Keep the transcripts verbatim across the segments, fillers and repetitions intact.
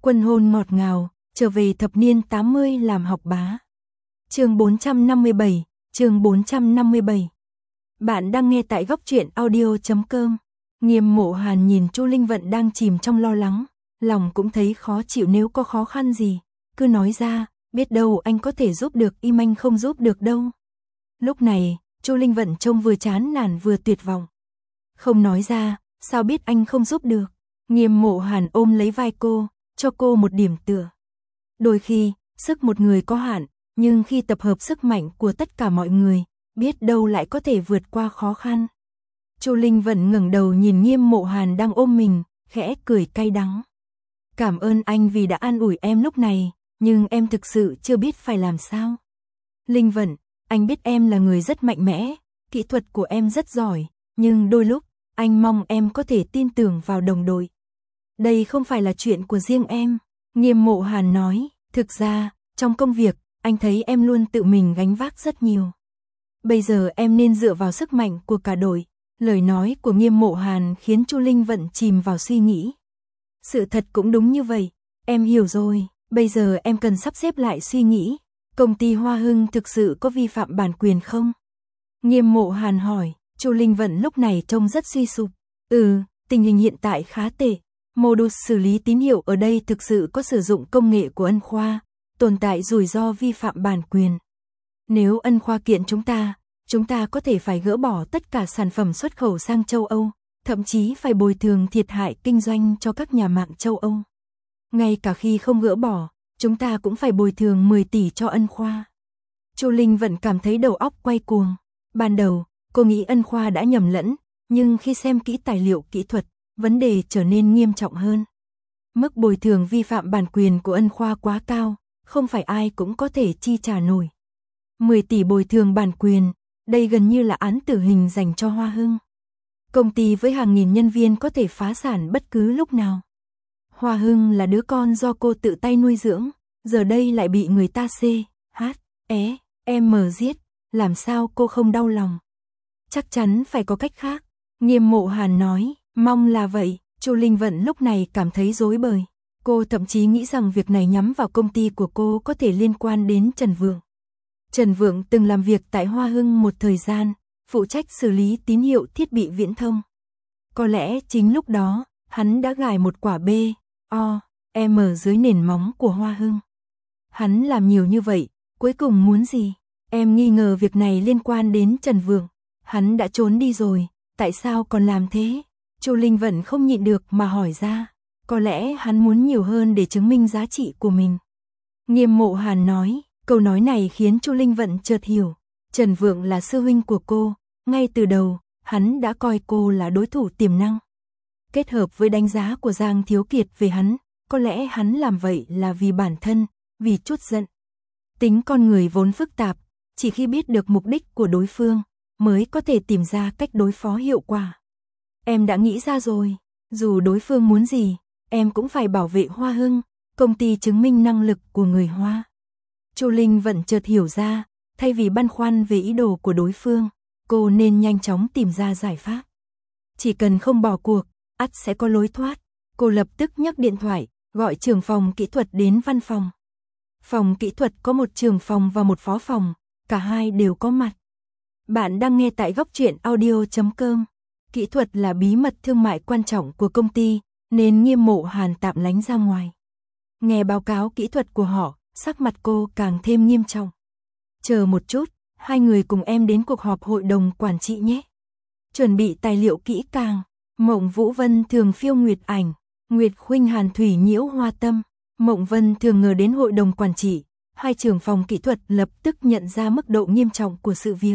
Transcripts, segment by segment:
Quân hôn ngọt ngào, trở về thập niên tám mươi làm học bá. Chương bốn trăm năm mươi bảy, chương bốn trăm năm mươi bảy. Bạn đang nghe tại góc truyện audio chấm com. Nghiêm Mộ Hàn nhìn Chu Linh Vận đang chìm trong lo lắng, lòng cũng thấy khó chịu. Nếu có khó khăn gì, cứ nói ra, biết đâu anh có thể giúp được, im anh không giúp được đâu. Lúc này, Chu Linh Vận trông vừa chán nản vừa tuyệt vọng. Không nói ra, sao biết anh không giúp được. Nghiêm Mộ Hàn ôm lấy vai cô, cho cô một điểm tựa. Đôi khi, sức một người có hạn, nhưng khi tập hợp sức mạnh của tất cả mọi người, biết đâu lại có thể vượt qua khó khăn. Chu Linh Vận ngẩng đầu nhìn Nghiêm Mộ Hàn đang ôm mình, khẽ cười cay đắng. Cảm ơn anh vì đã an ủi em lúc này, nhưng em thực sự chưa biết phải làm sao. Linh Vận, anh biết em là người rất mạnh mẽ, kỹ thuật của em rất giỏi, nhưng đôi lúc, anh mong em có thể tin tưởng vào đồng đội. Đây không phải là chuyện của riêng em, Nghiêm Mộ Hàn nói, thực ra, trong công việc, anh thấy em luôn tự mình gánh vác rất nhiều. Bây giờ em nên dựa vào sức mạnh của cả đội. Lời nói của Nghiêm Mộ Hàn khiến Chu Linh Vận chìm vào suy nghĩ. Sự thật cũng đúng như vậy, em hiểu rồi, bây giờ em cần sắp xếp lại suy nghĩ. Công ty Hoa Hưng thực sự có vi phạm bản quyền không? Nghiêm Mộ Hàn hỏi, Chu Linh Vận lúc này trông rất suy sụp. Ừ, tình hình hiện tại khá tệ. Modus xử lý tín hiệu ở đây thực sự có sử dụng công nghệ của Ân Khoa, tồn tại rủi ro vi phạm bản quyền. Nếu Ân Khoa kiện chúng ta, chúng ta có thể phải gỡ bỏ tất cả sản phẩm xuất khẩu sang châu Âu, thậm chí phải bồi thường thiệt hại kinh doanh cho các nhà mạng châu Âu. Ngay cả khi không gỡ bỏ, chúng ta cũng phải bồi thường mười tỷ cho Ân Khoa. Chu Linh Vận cảm thấy đầu óc quay cuồng. Ban đầu, cô nghĩ Ân Khoa đã nhầm lẫn, nhưng khi xem kỹ tài liệu kỹ thuật, vấn đề trở nên nghiêm trọng hơn. Mức bồi thường vi phạm bản quyền của Ân Khoa quá cao, không phải ai cũng có thể chi trả nổi. mười tỷ bồi thường bản quyền, đây gần như là án tử hình dành cho Hoa Hưng. Công ty với hàng nghìn nhân viên có thể phá sản bất cứ lúc nào. Hoa Hưng là đứa con do cô tự tay nuôi dưỡng, giờ đây lại bị người ta C, H, E, M giết, làm sao cô không đau lòng? Chắc chắn phải có cách khác, Nghiêm Mộ Hàn nói, mong là vậy. Chu Linh Vận lúc này cảm thấy rối bời. Cô thậm chí nghĩ rằng việc này nhắm vào công ty của cô có thể liên quan đến Trần Vượng. Trần Vượng từng làm việc tại Hoa Hưng một thời gian, phụ trách xử lý tín hiệu thiết bị viễn thông. Có lẽ chính lúc đó, hắn đã gài một quả B, O, M dưới nền móng của Hoa Hưng. Hắn làm nhiều như vậy, cuối cùng muốn gì? Em nghi ngờ việc này liên quan đến Trần Vượng. Hắn đã trốn đi rồi, tại sao còn làm thế? Chu Linh Vận không nhịn được mà hỏi ra. Có lẽ hắn muốn nhiều hơn để chứng minh giá trị của mình. Nghiêm Mộ Hàn nói, câu nói này khiến Chu Linh Vận chợt hiểu. Trần Vượng là sư huynh của cô, ngay từ đầu, hắn đã coi cô là đối thủ tiềm năng. Kết hợp với đánh giá của Giang Thiếu Kiệt về hắn, có lẽ hắn làm vậy là vì bản thân, vì chút giận. Tính con người vốn phức tạp, chỉ khi biết được mục đích của đối phương, mới có thể tìm ra cách đối phó hiệu quả. Em đã nghĩ ra rồi, dù đối phương muốn gì, em cũng phải bảo vệ Hoa Hưng, công ty chứng minh năng lực của người Hoa. Chu Linh Vận chợt hiểu ra, thay vì băn khoăn về ý đồ của đối phương, cô nên nhanh chóng tìm ra giải pháp. Chỉ cần không bỏ cuộc, ắt sẽ có lối thoát. Cô lập tức nhấc điện thoại, gọi trưởng phòng kỹ thuật đến văn phòng. Phòng kỹ thuật có một trưởng phòng và một phó phòng, cả hai đều có mặt. Bạn đang nghe tại góc truyện audio chấm com. Kỹ thuật là bí mật thương mại quan trọng của công ty, nên Nghiêm Mộ Hàn tạm lánh ra ngoài. Nghe báo cáo kỹ thuật của họ, sắc mặt cô càng thêm nghiêm trọng. Chờ một chút, hai người cùng em đến cuộc họp hội đồng quản trị nhé. Chuẩn bị tài liệu kỹ càng. Mộng Vũ Vân thường phiêu Nguyệt Ảnh, Nguyệt Khuynh Hàn Thủy nhiễu Hoa Tâm. Mộng Vân thường ngờ đến hội đồng quản trị, hai trưởng phòng kỹ thuật lập tức nhận ra mức độ nghiêm trọng của sự việc.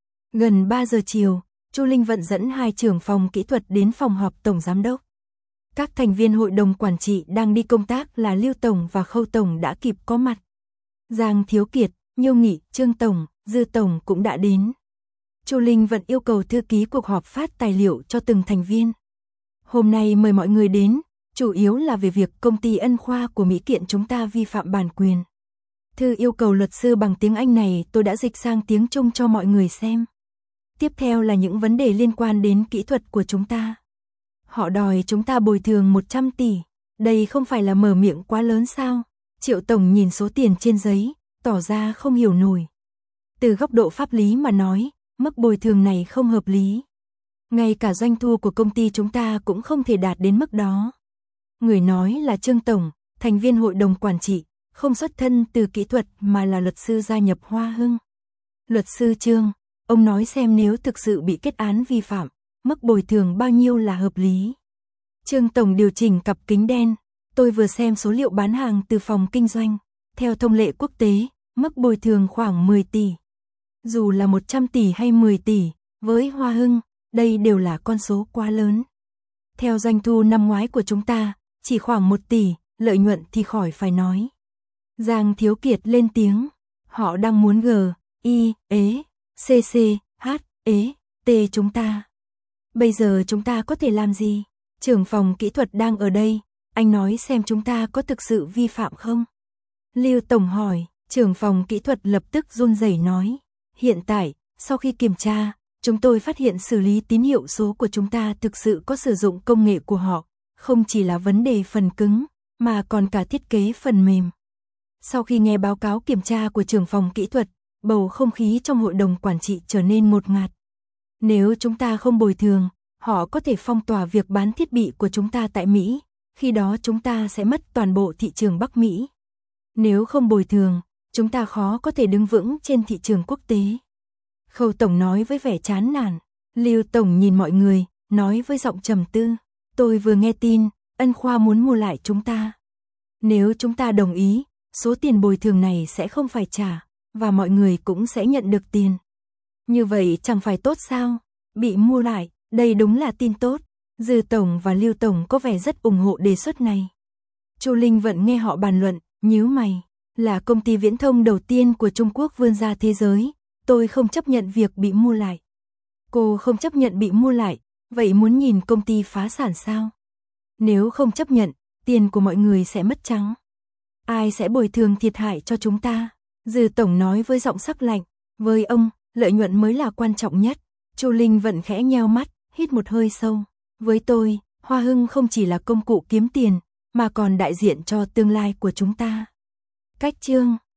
Gần ba giờ chiều, Chu Linh Vận dẫn hai trưởng phòng kỹ thuật đến phòng họp tổng giám đốc. Các thành viên hội đồng quản trị đang đi công tác là Lưu Tổng và Khâu Tổng đã kịp có mặt. Giang Thiếu Kiệt, Nhiêu Nghị, Trương Tổng, Dư Tổng cũng đã đến. Chu Linh Vận yêu cầu thư ký cuộc họp phát tài liệu cho từng thành viên. Hôm nay mời mọi người đến, chủ yếu là về việc công ty Ân Khoa của Mỹ kiện chúng ta vi phạm bản quyền. Thư yêu cầu luật sư bằng tiếng Anh này tôi đã dịch sang tiếng Trung cho mọi người xem. Tiếp theo là những vấn đề liên quan đến kỹ thuật của chúng ta. Họ đòi chúng ta bồi thường một trăm tỷ. đây không phải là mở miệng quá lớn sao? Triệu tổng nhìn số tiền trên giấy, tỏ ra không hiểu nổi. Từ góc độ pháp lý mà nói, mức bồi thường này không hợp lý. Ngay cả doanh thu của công ty chúng ta cũng không thể đạt đến mức đó. Người nói là Trương tổng, thành viên hội đồng quản trị, không xuất thân từ kỹ thuật mà là luật sư gia nhập Hoa Hưng. Luật sư Trương, ông nói xem nếu thực sự bị kết án vi phạm, mức bồi thường bao nhiêu là hợp lý. Trương tổng điều chỉnh cặp kính đen, tôi vừa xem số liệu bán hàng từ phòng kinh doanh. Theo thông lệ quốc tế, mức bồi thường khoảng mười tỷ. Dù là một trăm tỷ hay mười tỷ, với Hoa Hưng, đây đều là con số quá lớn. Theo doanh thu năm ngoái của chúng ta, chỉ khoảng một tỷ, lợi nhuận thì khỏi phải nói. Giang Thiếu Kiệt lên tiếng, họ đang muốn G, I, ế, C, C, H, ế, T chúng ta. Bây giờ chúng ta có thể làm gì? Trưởng phòng kỹ thuật đang ở đây, anh nói xem chúng ta có thực sự vi phạm không? Lưu Tổng hỏi, trưởng phòng kỹ thuật lập tức run rẩy nói, hiện tại, sau khi kiểm tra, chúng tôi phát hiện xử lý tín hiệu số của chúng ta thực sự có sử dụng công nghệ của họ, không chỉ là vấn đề phần cứng, mà còn cả thiết kế phần mềm. Sau khi nghe báo cáo kiểm tra của trưởng phòng kỹ thuật, bầu không khí trong hội đồng quản trị trở nên ngột ngạt. Nếu chúng ta không bồi thường, họ có thể phong tỏa việc bán thiết bị của chúng ta tại Mỹ, khi đó chúng ta sẽ mất toàn bộ thị trường Bắc Mỹ. Nếu không bồi thường, chúng ta khó có thể đứng vững trên thị trường quốc tế. Khâu Tổng nói với vẻ chán nản. Lưu Tổng nhìn mọi người, nói với giọng trầm tư. Tôi vừa nghe tin, Ân Khoa muốn mua lại chúng ta. Nếu chúng ta đồng ý, số tiền bồi thường này sẽ không phải trả, và mọi người cũng sẽ nhận được tiền. Như vậy chẳng phải tốt sao? Bị mua lại, đây đúng là tin tốt. Dư Tổng và Lưu Tổng có vẻ rất ủng hộ đề xuất này. Chu Linh Vận nghe họ bàn luận, nhíu mày. Là công ty viễn thông đầu tiên của Trung Quốc vươn ra thế giới, tôi không chấp nhận việc bị mua lại. Cô không chấp nhận bị mua lại, vậy muốn nhìn công ty phá sản sao? Nếu không chấp nhận, tiền của mọi người sẽ mất trắng. Ai sẽ bồi thường thiệt hại cho chúng ta? Dư Tổng nói với giọng sắc lạnh, với ông, lợi nhuận mới là quan trọng nhất. Chu Linh Vận khẽ nheo mắt, hít một hơi sâu. Với tôi, Hoa Hưng không chỉ là công cụ kiếm tiền, mà còn đại diện cho tương lai của chúng ta. Cách chương